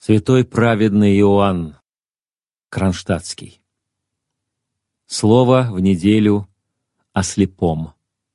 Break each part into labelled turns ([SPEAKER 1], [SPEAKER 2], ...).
[SPEAKER 1] Святой праведный Иоанн Кронштадтский. Слово в неделю о слепом.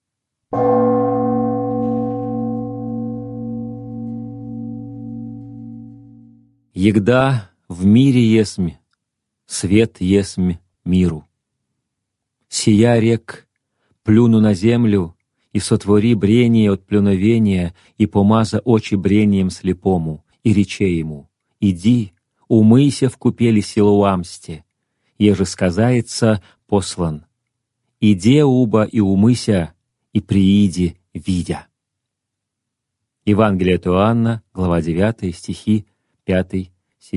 [SPEAKER 1] Егда в мире есмь, свет есмь миру. Сия рек, плюну на землю, и сотвори брение от плюновения, и помаза очи брением слепому, и рече ему: иди, умыйся в купели Силуамсте, еже сказается послан. Иди, уба, и умыся, и прииди, видя. Евангелие от Иоанна, глава 9, стихи 5-7.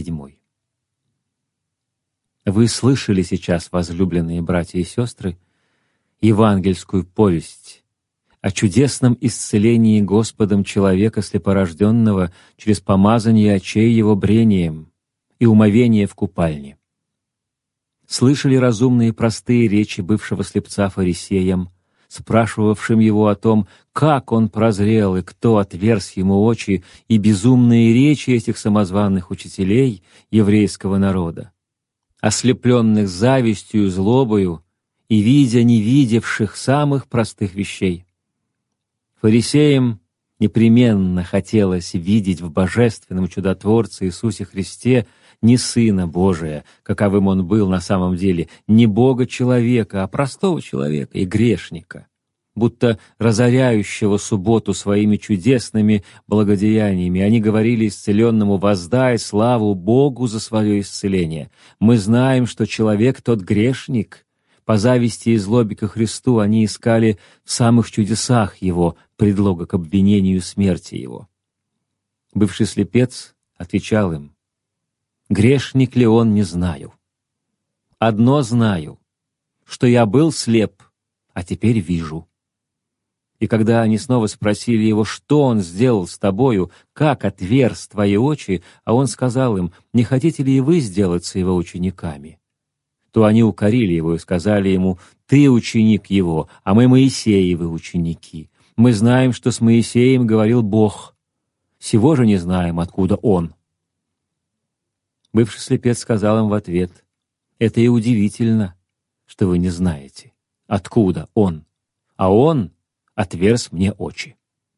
[SPEAKER 1] Вы слышали сейчас, возлюбленные братья и сестры, евангельскую повесть о чудесном исцелении Господом человека слепорожденного через помазание очей его брением и умовение в купальне. Слышали разумные простые речи бывшего слепца фарисеям, спрашивавшим его о том, как он прозрел и кто отверз ему очи, и безумные речи этих самозваных учителей еврейского народа, ослепленных завистью и злобою и видя невидевших самых простых вещей. Фарисеям непременно хотелось видеть в божественном чудотворце Иисусе Христе не Сына Божия, каковым Он был на самом деле, не Бога-человека, а простого человека и грешника, будто разоряющего субботу своими чудесными благодеяниями. Они говорили исцеленному: «Воздай славу Богу за свое исцеление. Мы знаем, что человек тот грешник». По зависти и злобе ко Христу они искали в самых чудесах Его предлога к обвинению смерти Его. Бывший слепец отвечал им: «Грешник ли он, не знаю. Одно знаю, что я был слеп, а теперь вижу». И когда они снова спросили его, что он сделал с тобою, как отверз твои очи, а он сказал им: «Не хотите ли и вы сделаться его учениками?» То они укорили его и сказали ему: «Ты ученик его, а мы Моисеевы ученики. Мы знаем, что с Моисеем говорил Бог. Сего же не знаем, откуда он». Бывший слепец сказал им в ответ: «Это и удивительно, что вы не знаете, откуда он, а он отверз мне очи.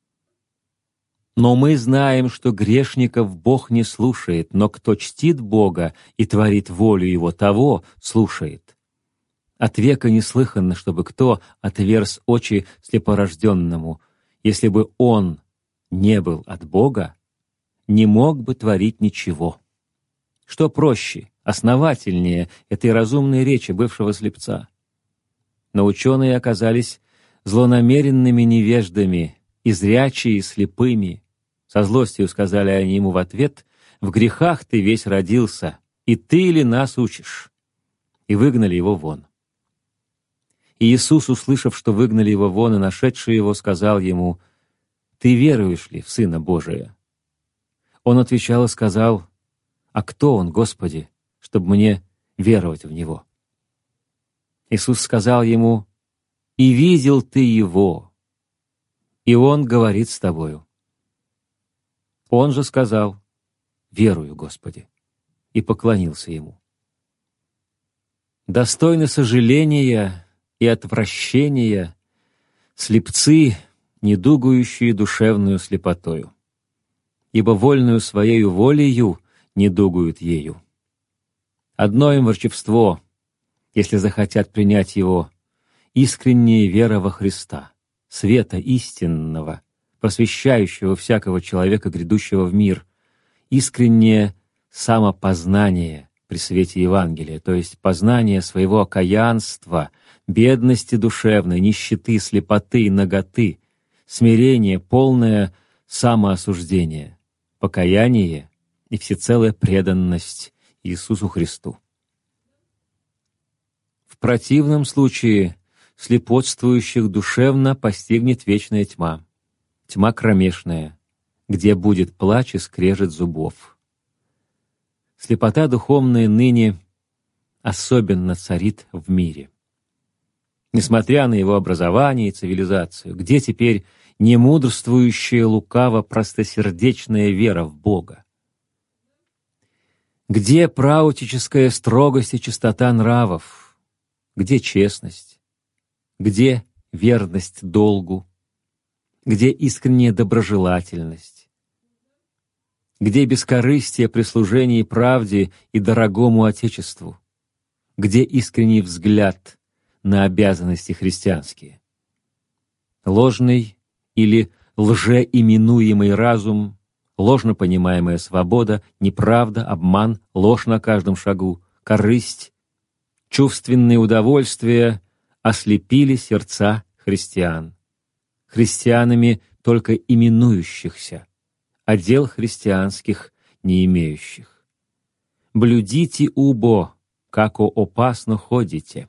[SPEAKER 1] Но мы знаем, что грешников Бог не слушает, но кто чтит Бога и творит волю Его, того слушает. От века не слыханно, чтобы кто отверз очи слепорожденному. Если бы он не был от Бога, не мог бы творить ничего». Что проще, основательнее этой разумной речи бывшего слепца? Но ученые оказались злонамеренными невеждами, и зрячие, и слепыми. Со злостью сказали они ему в ответ: «В грехах ты весь родился, и ты ли нас учишь?» И выгнали его вон. И Иисус, услышав, что выгнали его вон, и нашедший его, сказал ему: «Ты веруешь ли в Сына Божия?» Он отвечал и сказал: «А кто Он, Господи, чтобы мне веровать в Него?» Иисус сказал ему: «И видел ты Его, и Он говорит с тобою». Он же сказал: «Верую, Господи», и поклонился Ему. Достойны сожаления и отвращения слепцы, недугующие душевную слепотою, ибо вольную своею волею недугуют ею. Одно им ворчевство, если захотят принять Его, искренняя вера во Христа, света истинного, просвещающего всякого человека, грядущего в мир, искреннее самопознание при свете Евангелия, то есть познание своего окаянства, бедности душевной, нищеты, слепоты, наготы, смирение, полное самоосуждение, покаяние и всецелая преданность Иисусу Христу. В противном случае слепотствующих душевно постигнет вечная тьма, тьма кромешная, где будет плач и скрежет зубов. Слепота духовная ныне особенно царит в мире. Несмотря на его образование и цивилизацию, где теперь немудрствующая лукаво простосердечная вера в Бога? Где праотеческая строгость и чистота нравов? Где честность? Где верность долгу? Где искренняя доброжелательность? Где бескорыстие при служении правде и дорогому Отечеству? Где искренний взгляд на обязанности христианские? Ложный или лжеименуемый разум, ложно понимаемая свобода, неправда, обман, ложь на каждом шагу, корысть, чувственные удовольствия ослепили сердца христиан. Христианами только именующихся, а дел христианских не имеющих. Блюдите убо, како опасно ходите.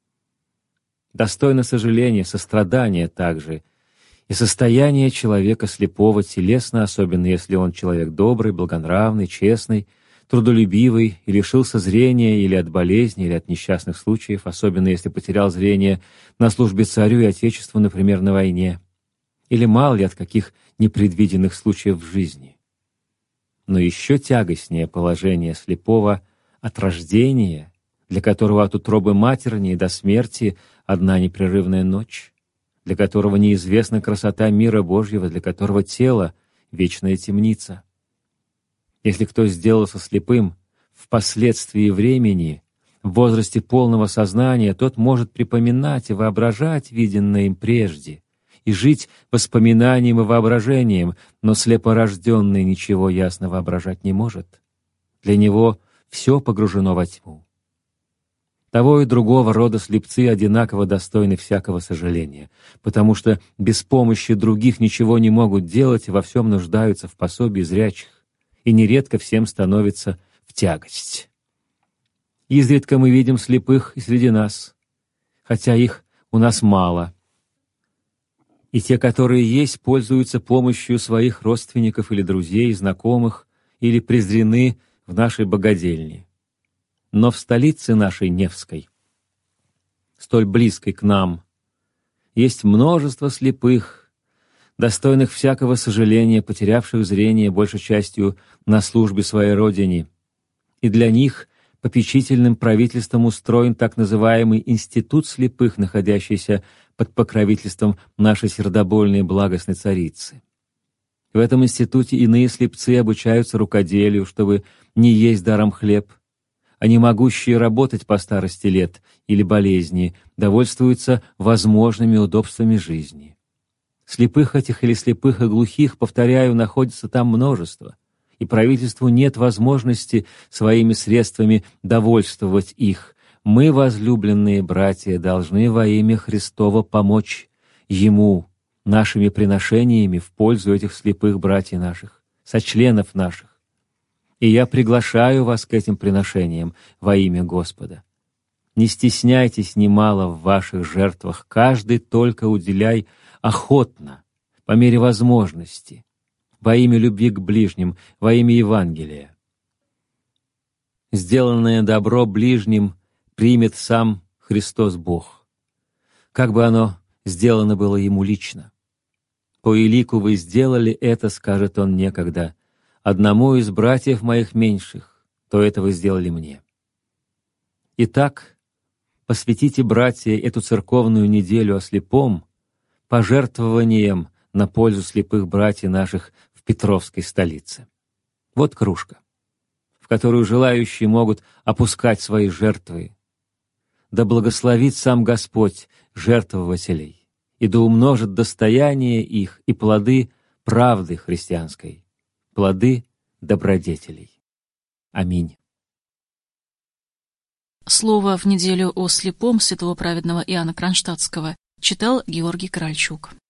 [SPEAKER 1] Достойно сожаления, сострадания также и состояние человека слепого телесно, особенно если он человек добрый, благонравный, честный, трудолюбивый и лишился зрения или от болезни, или от несчастных случаев, особенно если потерял зрение на службе царю и отечеству, например, на войне, или мало ли от каких непредвиденных случаев в жизни. Но еще тягостнее положение слепого от рождения, для которого от утробы матерни до смерти одна непрерывная ночь, для которого неизвестна красота мира Божьего, для которого тело — вечная темница. Если кто сделался слепым впоследствии времени, в возрасте полного сознания, тот может припоминать и воображать виденное им прежде, и жить воспоминанием и воображением, но слепорожденный ничего ясно воображать не может. Для него все погружено во тьму. Того и другого рода слепцы одинаково достойны всякого сожаления, потому что без помощи других ничего не могут делать и во всем нуждаются в пособии зрячих, и нередко всем становится в тягость. Изредка мы видим слепых и среди нас, хотя их у нас мало. И те, которые есть, пользуются помощью своих родственников или друзей, знакомых, или презрены в нашей богадельне. Но в столице нашей Невской, столь близкой к нам, есть множество слепых, достойных всякого сожаления, потерявших зрение большей частью на службе своей родине, и для них попечительным правительством устроен так называемый институт слепых, находящийся под покровительством нашей сердобольной и благостной царицы. В этом институте иные слепцы обучаются рукоделию, чтобы не есть даром хлеб, а не могущие работать по старости лет или болезни, довольствуются возможными удобствами жизни. Слепых этих или слепых и глухих, повторяю, находится там множество, и правительству нет возможности своими средствами довольствовать их. Мы, возлюбленные братья, должны во имя Христова помочь Ему нашими приношениями в пользу этих слепых братьев наших, сочленов наших. И я приглашаю вас к этим приношениям во имя Господа. Не стесняйтесь немало в ваших жертвах, каждый только уделяй охотно, по мере возможности, во имя любви к ближним, во имя Евангелия. Сделанное добро ближним примет сам Христос Бог, как бы оно сделано было Ему лично. «По элику вы сделали это, — скажет Он некогда, — одному из братьев моих меньших, то это вы сделали мне». Итак, посвятите, братья, эту церковную неделю о слепом пожертвованием на пользу слепых братьев наших в Петровской столице. Вот кружка, в которую желающие могут опускать свои жертвы. Да благословит сам Господь жертвователей, и да умножит достояние их и плоды правды христианской, плоды добродетелей. Аминь.
[SPEAKER 2] Слово в неделю о слепом святого праведного Иоанна Кронштадтского читал Георгий Корольчук.